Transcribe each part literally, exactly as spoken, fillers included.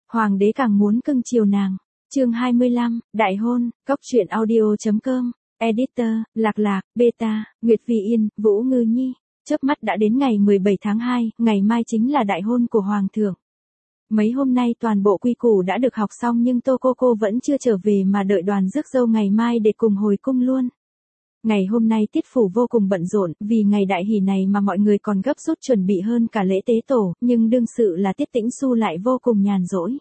Hoàng đế càng muốn cưng chiều nàng. Chương hai mươi lăm, Đại hôn, Cóc truyện audio chấm com, Editor, Lạc Lạc, Beta, Nguyệt Vì Yên, Vũ Ngư Nhi. Chớp mắt đã đến ngày mười bảy tháng hai, ngày mai chính là đại hôn của Hoàng thượng. Mấy hôm nay toàn bộ quy củ đã được học xong nhưng Tô Cô Cô vẫn chưa trở về mà đợi đoàn rước dâu ngày mai để cùng hồi cung luôn. Ngày hôm nay Tiết phủ vô cùng bận rộn, vì ngày đại hỷ này mà mọi người còn gấp rút chuẩn bị hơn cả lễ tế tổ, nhưng đương sự là Tiết Tĩnh Xu lại vô cùng nhàn rỗi.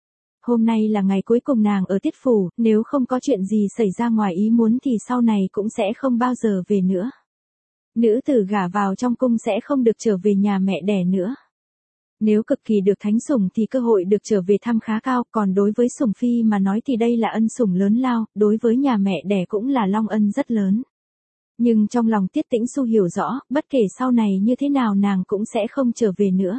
Hôm nay là ngày cuối cùng nàng ở Tiết phủ, nếu không có chuyện gì xảy ra ngoài ý muốn thì sau này cũng sẽ không bao giờ về nữa. Nữ tử gả vào trong cung sẽ không được trở về nhà mẹ đẻ nữa. Nếu cực kỳ được thánh sủng thì cơ hội được trở về thăm khá cao, còn đối với sủng phi mà nói thì đây là ân sủng lớn lao, đối với nhà mẹ đẻ cũng là long ân rất lớn. Nhưng trong lòng Tiết Tĩnh Xu hiểu rõ, bất kể sau này như thế nào nàng cũng sẽ không trở về nữa.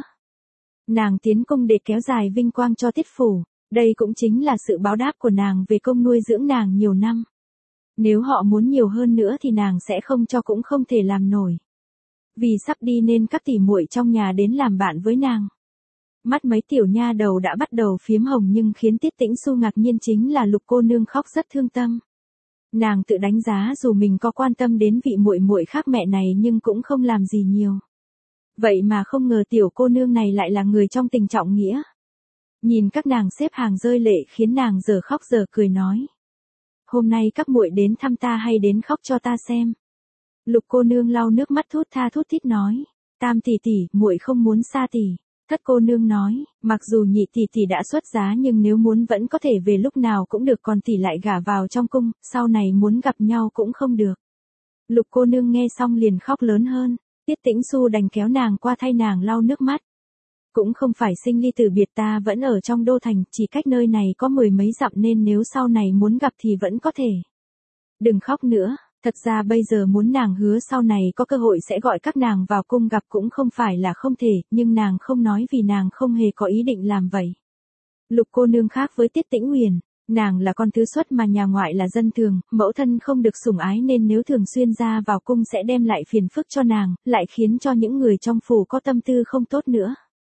Nàng tiến cung để kéo dài vinh quang cho Tiết phủ, đây cũng chính là sự báo đáp của nàng về công nuôi dưỡng nàng nhiều năm. Nếu họ muốn nhiều hơn nữa thì nàng sẽ không cho cũng không thể làm nổi. Vì sắp đi nên các tỷ muội trong nhà đến làm bạn với nàng. Mắt mấy tiểu nha đầu đã bắt đầu phiếm hồng nhưng khiến Tiết Tĩnh Xu ngạc nhiên chính là Lục cô nương khóc rất thương tâm. Nàng tự đánh giá dù mình có quan tâm đến vị muội muội khác mẹ này nhưng cũng không làm gì nhiều. Vậy mà không ngờ tiểu cô nương này lại là người trong tình trọng nghĩa. Nhìn các nàng xếp hàng rơi lệ khiến nàng giờ khóc giờ cười nói: "Hôm nay các muội đến thăm ta hay đến khóc cho ta xem?" Lục cô nương lau nước mắt thút tha thút thít nói: "Tam tỷ tỷ, muội không muốn xa tỷ." Thất cô nương nói: "Mặc dù nhị tỷ tỷ đã xuất giá nhưng nếu muốn vẫn có thể về lúc nào cũng được, còn tỷ lại gả vào trong cung, sau này muốn gặp nhau cũng không được." Lục cô nương nghe xong liền khóc lớn hơn. Tiết Tĩnh Xu đành kéo nàng qua thay nàng lau nước mắt. "Cũng không phải sinh ly tử biệt, ta vẫn ở trong đô thành, chỉ cách nơi này có mười mấy dặm nên nếu sau này muốn gặp thì vẫn có thể. Đừng khóc nữa, thật ra bây giờ muốn nàng hứa sau này có cơ hội sẽ gọi các nàng vào cung gặp cũng không phải là không thể, nhưng nàng không nói vì nàng không hề có ý định làm vậy." Lục cô nương khác với Tiết Tĩnh Huyền, nàng là con thứ xuất mà nhà ngoại là dân thường, mẫu thân không được sủng ái nên nếu thường xuyên ra vào cung sẽ đem lại phiền phức cho nàng, lại khiến cho những người trong phủ có tâm tư không tốt nữa.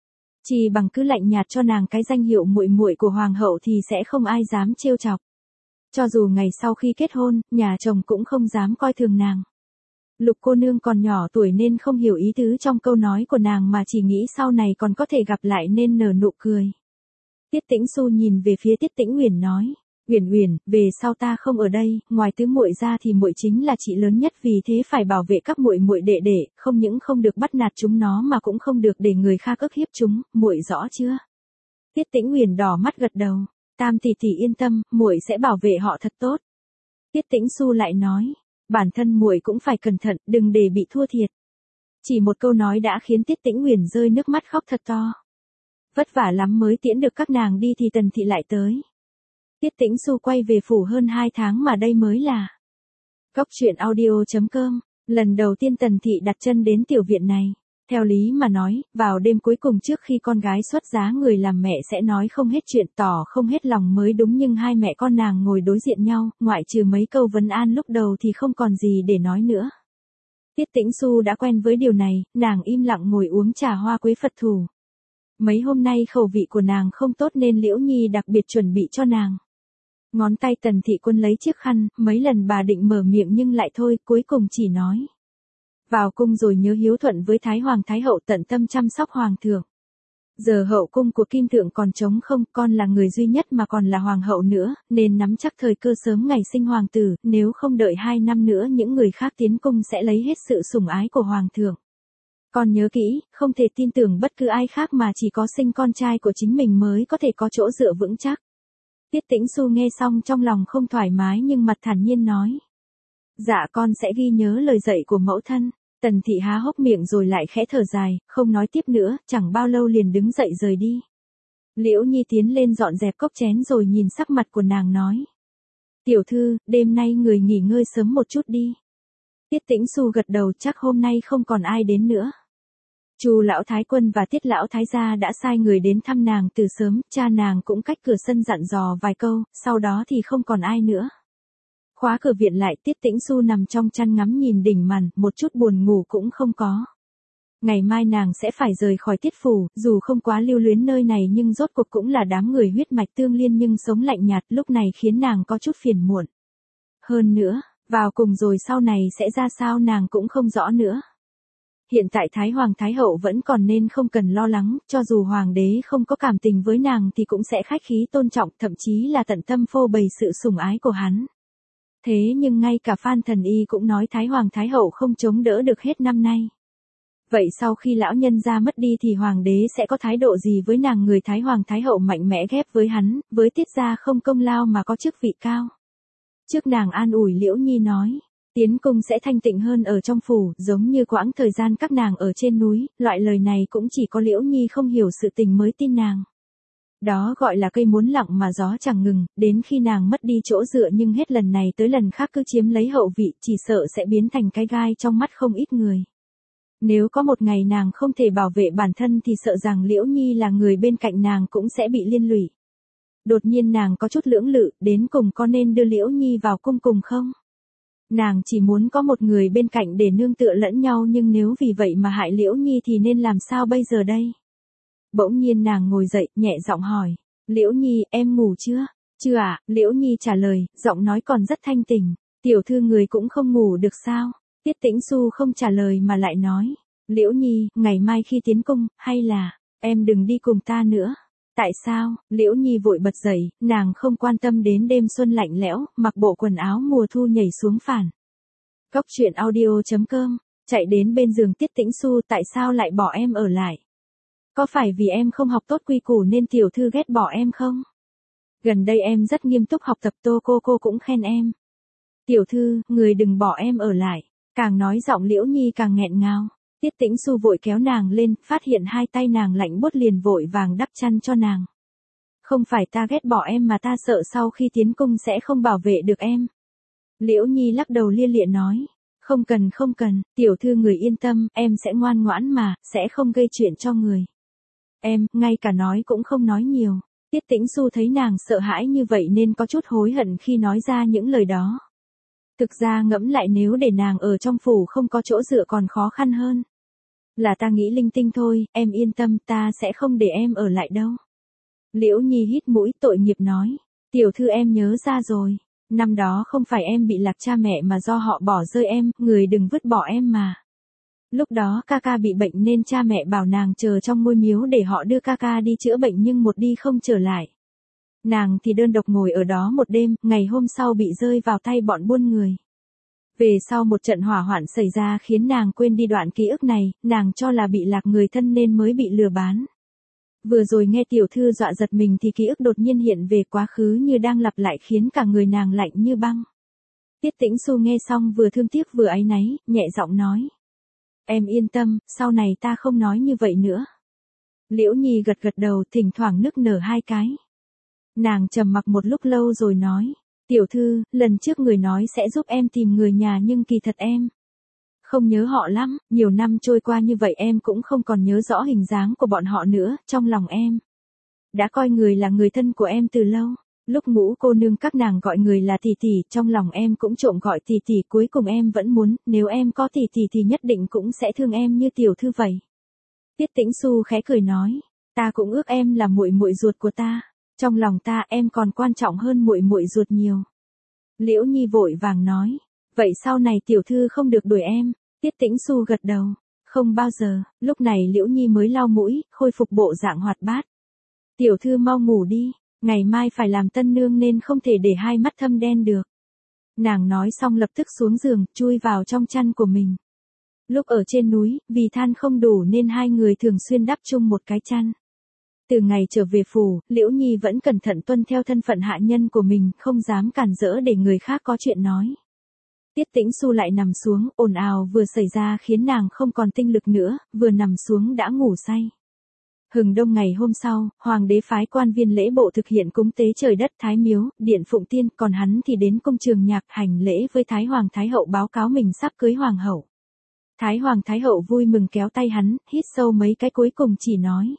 Chỉ bằng cứ lạnh nhạt cho nàng cái danh hiệu muội muội của hoàng hậu thì sẽ không ai dám trêu chọc. Cho dù ngày sau khi kết hôn, nhà chồng cũng không dám coi thường nàng. Lục cô nương còn nhỏ tuổi nên không hiểu ý tứ trong câu nói của nàng mà chỉ nghĩ sau này còn có thể gặp lại nên nở nụ cười. Tiết Tĩnh Xu nhìn về phía Tiết Tĩnh Uyển nói: "Uyển Uyển, về sau ta không ở đây, ngoài tứ muội ra thì muội chính là chị lớn nhất, vì thế phải bảo vệ các muội muội đệ đệ, không những không được bắt nạt chúng nó mà cũng không được để người khác ức hiếp chúng, muội rõ chưa?" Tiết Tĩnh Uyển đỏ mắt gật đầu: "Tam tỷ tỷ yên tâm, muội sẽ bảo vệ họ thật tốt." Tiết Tĩnh Xu lại nói: "Bản thân muội cũng phải cẩn thận, đừng để bị thua thiệt." Chỉ một câu nói đã khiến Tiết Tĩnh Uyển rơi nước mắt khóc thật to. Vất vả lắm mới tiễn được các nàng đi thì Tần thị lại tới. Tiết Tĩnh Xu quay về phủ hơn hai tháng mà đây mới là Cóc truyện audio chấm com, lần đầu tiên Tần thị đặt chân đến tiểu viện này. Theo lý mà nói, vào đêm cuối cùng trước khi con gái xuất giá người làm mẹ sẽ nói không hết chuyện, tỏ không hết lòng mới đúng, nhưng hai mẹ con nàng ngồi đối diện nhau, ngoại trừ mấy câu vấn an lúc đầu thì không còn gì để nói nữa. Tiết Tĩnh Xu đã quen với điều này, nàng im lặng ngồi uống trà hoa quế Phật thủ. Mấy hôm nay khẩu vị của nàng không tốt nên Liễu Nhi đặc biệt chuẩn bị cho nàng. Ngón tay Tần thị quân lấy chiếc khăn, mấy lần bà định mở miệng nhưng lại thôi, cuối cùng chỉ nói: "Vào cung rồi nhớ hiếu thuận với Thái Hoàng Thái Hậu, tận tâm chăm sóc Hoàng thượng. Giờ hậu cung của Kim Thượng còn trống không, con là người duy nhất mà còn là Hoàng hậu nữa, nên nắm chắc thời cơ sớm ngày sinh Hoàng tử, nếu không đợi hai năm nữa những người khác tiến cung sẽ lấy hết sự sủng ái của Hoàng thượng. Con nhớ kỹ, không thể tin tưởng bất cứ ai khác mà chỉ có sinh con trai của chính mình mới có thể có chỗ dựa vững chắc." Tiết Tĩnh Xu nghe xong trong lòng không thoải mái nhưng mặt thản nhiên nói: "Dạ con sẽ ghi nhớ lời dạy của mẫu thân." Tần thị há hốc miệng rồi lại khẽ thở dài, không nói tiếp nữa, chẳng bao lâu liền đứng dậy rời đi. Liễu Nhi tiến lên dọn dẹp cốc chén rồi nhìn sắc mặt của nàng nói: "Tiểu thư, đêm nay người nghỉ ngơi sớm một chút đi." Tiết Tĩnh Xu gật đầu, chắc hôm nay không còn ai đến nữa. Chu lão thái quân và Tiết lão thái gia đã sai người đến thăm nàng từ sớm, cha nàng cũng cách cửa sân dặn dò vài câu, sau đó thì không còn ai nữa. Khóa cửa viện lại, Tiết Tĩnh Xu nằm trong chăn ngắm nhìn đỉnh màn, một chút buồn ngủ cũng không có. Ngày mai nàng sẽ phải rời khỏi Tiết phủ, dù không quá lưu luyến nơi này nhưng rốt cuộc cũng là đám người huyết mạch tương liên nhưng sống lạnh nhạt lúc này khiến nàng có chút phiền muộn. Hơn nữa, vào cùng rồi sau này sẽ ra sao nàng cũng không rõ nữa. Hiện tại Thái Hoàng Thái Hậu vẫn còn nên không cần lo lắng, cho dù Hoàng đế không có cảm tình với nàng thì cũng sẽ khách khí tôn trọng, thậm chí là tận tâm phô bày sự sủng ái của hắn. Thế nhưng ngay cả Phan Thần Y cũng nói Thái Hoàng Thái Hậu không chống đỡ được hết năm nay. Vậy sau khi lão nhân gia mất đi thì Hoàng đế sẽ có thái độ gì với nàng? Người Thái Hoàng Thái Hậu mạnh mẽ ghép với hắn, với Tiết gia không công lao mà có chức vị cao. Trước nàng an ủi Liễu Nhi nói. Tiến cung sẽ thanh tịnh hơn ở trong phủ, giống như quãng thời gian các nàng ở trên núi, loại lời này cũng chỉ có Liễu Nhi không hiểu sự tình mới tin nàng. Đó gọi là cây muốn lặng mà gió chẳng ngừng, đến khi nàng mất đi chỗ dựa nhưng hết lần này tới lần khác cứ chiếm lấy hậu vị, chỉ sợ sẽ biến thành cái gai trong mắt không ít người. Nếu có một ngày nàng không thể bảo vệ bản thân thì sợ rằng Liễu Nhi là người bên cạnh nàng cũng sẽ bị liên lụy. Đột nhiên nàng có chút lưỡng lự, đến cùng có nên đưa Liễu Nhi vào cung cùng không? Nàng chỉ muốn có một người bên cạnh để nương tựa lẫn nhau nhưng nếu vì vậy mà hại Liễu Nhi thì nên làm sao bây giờ đây? Bỗng nhiên nàng ngồi dậy, nhẹ giọng hỏi. Liễu Nhi, em ngủ chưa? Chưa ạ, à? Liễu Nhi trả lời, giọng nói còn rất thanh tỉnh. Tiểu thư người cũng không ngủ được sao? Tiết Tĩnh Xu không trả lời mà lại nói. Liễu Nhi, ngày mai khi tiến cung, hay là, em đừng đi cùng ta nữa. Tại sao? Liễu Nhi vội bật dậy, nàng không quan tâm đến đêm xuân lạnh lẽo, mặc bộ quần áo mùa thu nhảy xuống phản. Cốc truyện audio chấm com, chạy đến bên giường Tiết Tĩnh Xu, tại sao lại bỏ em ở lại? Có phải vì em không học tốt quy củ nên tiểu thư ghét bỏ em không? Gần đây em rất nghiêm túc học tập, Tô cô cô cũng khen em. Tiểu thư, người đừng bỏ em ở lại. Càng nói giọng Liễu Nhi càng nghẹn ngào. Tiết Tĩnh Xu vội kéo nàng lên, phát hiện hai tay nàng lạnh buốt liền vội vàng đắp chăn cho nàng. Không phải ta ghét bỏ em mà ta sợ sau khi tiến cung sẽ không bảo vệ được em. Liễu Nhi lắc đầu lia lịa nói. Không cần không cần, tiểu thư người yên tâm, em sẽ ngoan ngoãn mà, sẽ không gây chuyện cho người. Em, ngay cả nói cũng không nói nhiều. Tiết Tĩnh Xu thấy nàng sợ hãi như vậy nên có chút hối hận khi nói ra những lời đó. Thực ra ngẫm lại nếu để nàng ở trong phủ không có chỗ dựa còn khó khăn hơn. Là ta nghĩ linh tinh thôi, em yên tâm, ta sẽ không để em ở lại đâu. Liễu Nhi hít mũi tội nghiệp nói. Tiểu thư em nhớ ra rồi. Năm đó không phải em bị lạc cha mẹ mà do họ bỏ rơi em, người đừng vứt bỏ em mà. Lúc đó ca ca bị bệnh nên cha mẹ bảo nàng chờ trong ngôi miếu để họ đưa ca ca đi chữa bệnh nhưng một đi không trở lại. Nàng thì đơn độc ngồi ở đó một đêm, ngày hôm sau bị rơi vào tay bọn buôn người. Về sau một trận hỏa hoạn xảy ra khiến nàng quên đi đoạn ký ức này, nàng cho là bị lạc người thân nên mới bị lừa bán. Vừa rồi nghe tiểu thư dọa giật mình thì ký ức đột nhiên hiện về quá khứ như đang lặp lại khiến cả người nàng lạnh như băng. Tiết Tĩnh Xu nghe xong vừa thương tiếc vừa áy náy, nhẹ giọng nói. Em yên tâm, sau này ta không nói như vậy nữa. Liễu Nhi gật gật đầu, thỉnh thoảng nức nở hai cái. Nàng trầm mặc một lúc lâu rồi nói. Tiểu thư, lần trước người nói sẽ giúp em tìm người nhà nhưng kỳ thật em không nhớ họ lắm, nhiều năm trôi qua như vậy em cũng không còn nhớ rõ hình dáng của bọn họ nữa, trong lòng em đã coi người là người thân của em từ lâu. Lúc Ngũ cô nương các nàng gọi người là tỷ tỷ, trong lòng em cũng trộm gọi tỷ tỷ, cuối cùng em vẫn muốn, nếu em có tỷ tỷ thì nhất định cũng sẽ thương em như tiểu thư vậy. Tiết Tĩnh Xu khẽ cười nói, ta cũng ước em là muội muội ruột của ta. Trong lòng ta em còn quan trọng hơn muội muội ruột nhiều. Liễu Nhi vội vàng nói, vậy sau này tiểu thư không được đuổi em. Tiết Tĩnh Xu gật đầu, không bao giờ. Lúc này Liễu Nhi mới lau mũi, khôi phục bộ dạng hoạt bát. Tiểu thư mau ngủ đi, ngày mai phải làm tân nương nên không thể để hai mắt thâm đen được. Nàng nói xong lập tức xuống giường, chui vào trong chăn của mình. Lúc ở trên núi, vì than không đủ nên hai người thường xuyên đắp chung một cái chăn. Từ ngày trở về phủ, Liễu Nhi vẫn cẩn thận tuân theo thân phận hạ nhân của mình, không dám cản rỡ để người khác có chuyện nói. Tiết Tĩnh Xu lại nằm xuống, ồn ào vừa xảy ra khiến nàng không còn tinh lực nữa, vừa nằm xuống đã ngủ say. Hừng đông ngày hôm sau, hoàng đế phái quan viên lễ bộ thực hiện cúng tế trời đất Thái Miếu, điện Phụng Tiên, còn hắn thì đến công trường nhạc hành lễ với Thái Hoàng Thái Hậu báo cáo mình sắp cưới Hoàng hậu. Thái Hoàng Thái Hậu vui mừng kéo tay hắn, hít sâu mấy cái cuối cùng chỉ nói.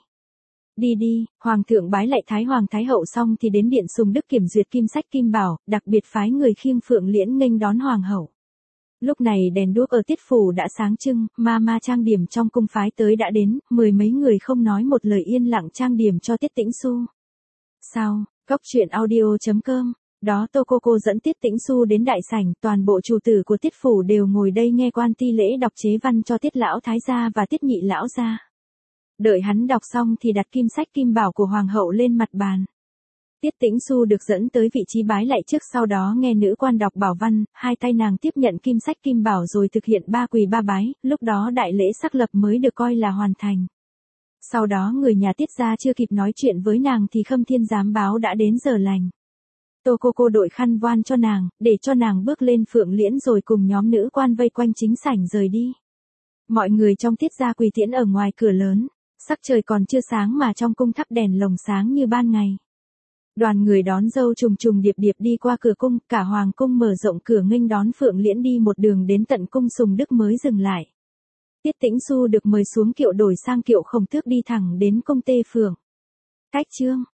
Đi đi, Hoàng thượng bái lại Thái Hoàng Thái Hậu xong thì đến điện Sùng Đức kiểm duyệt kim sách kim bảo, đặc biệt phái người khiêng phượng liễn nghênh đón Hoàng hậu. Lúc này đèn đuốc ở Tiết phủ đã sáng trưng, ma ma trang điểm trong cung phái tới đã đến, mười mấy người không nói một lời yên lặng trang điểm cho Tiết Tĩnh Xu. Sau, Cóc truyện audio chấm com, đó Tô Cô Cô dẫn Tiết Tĩnh Xu đến đại sảnh, toàn bộ chủ tử của Tiết phủ đều ngồi đây nghe quan ti lễ đọc chế văn cho Tiết lão thái gia và Tiết nhị lão gia. Đợi hắn đọc xong thì đặt kim sách kim bảo của hoàng hậu lên mặt bàn. Tiết Tĩnh Xu được dẫn tới vị trí bái lạy trước, sau đó nghe nữ quan đọc bảo văn, hai tay nàng tiếp nhận kim sách kim bảo rồi thực hiện ba quỳ ba bái, lúc đó đại lễ sắc lập mới được coi là hoàn thành. Sau đó người nhà Tiết gia chưa kịp nói chuyện với nàng thì Khâm Thiên giám báo đã đến giờ lành. Tô Cô Cô đội khăn voan cho nàng, để cho nàng bước lên phượng liễn rồi cùng nhóm nữ quan vây quanh chính sảnh rời đi. Mọi người trong Tiết gia quỳ tiễn ở ngoài cửa lớn, sắc trời còn chưa sáng mà trong cung thắp đèn lồng sáng như ban ngày. Đoàn người đón dâu trùng trùng điệp điệp đi qua cửa cung, cả hoàng cung mở rộng cửa nghênh đón phượng liễn đi một đường đến tận cung Sùng Đức mới dừng lại. Tiết Tĩnh Xu được mời xuống kiệu đổi sang kiệu Khổng Tước đi thẳng đến cung Tê Phượng. Cách chương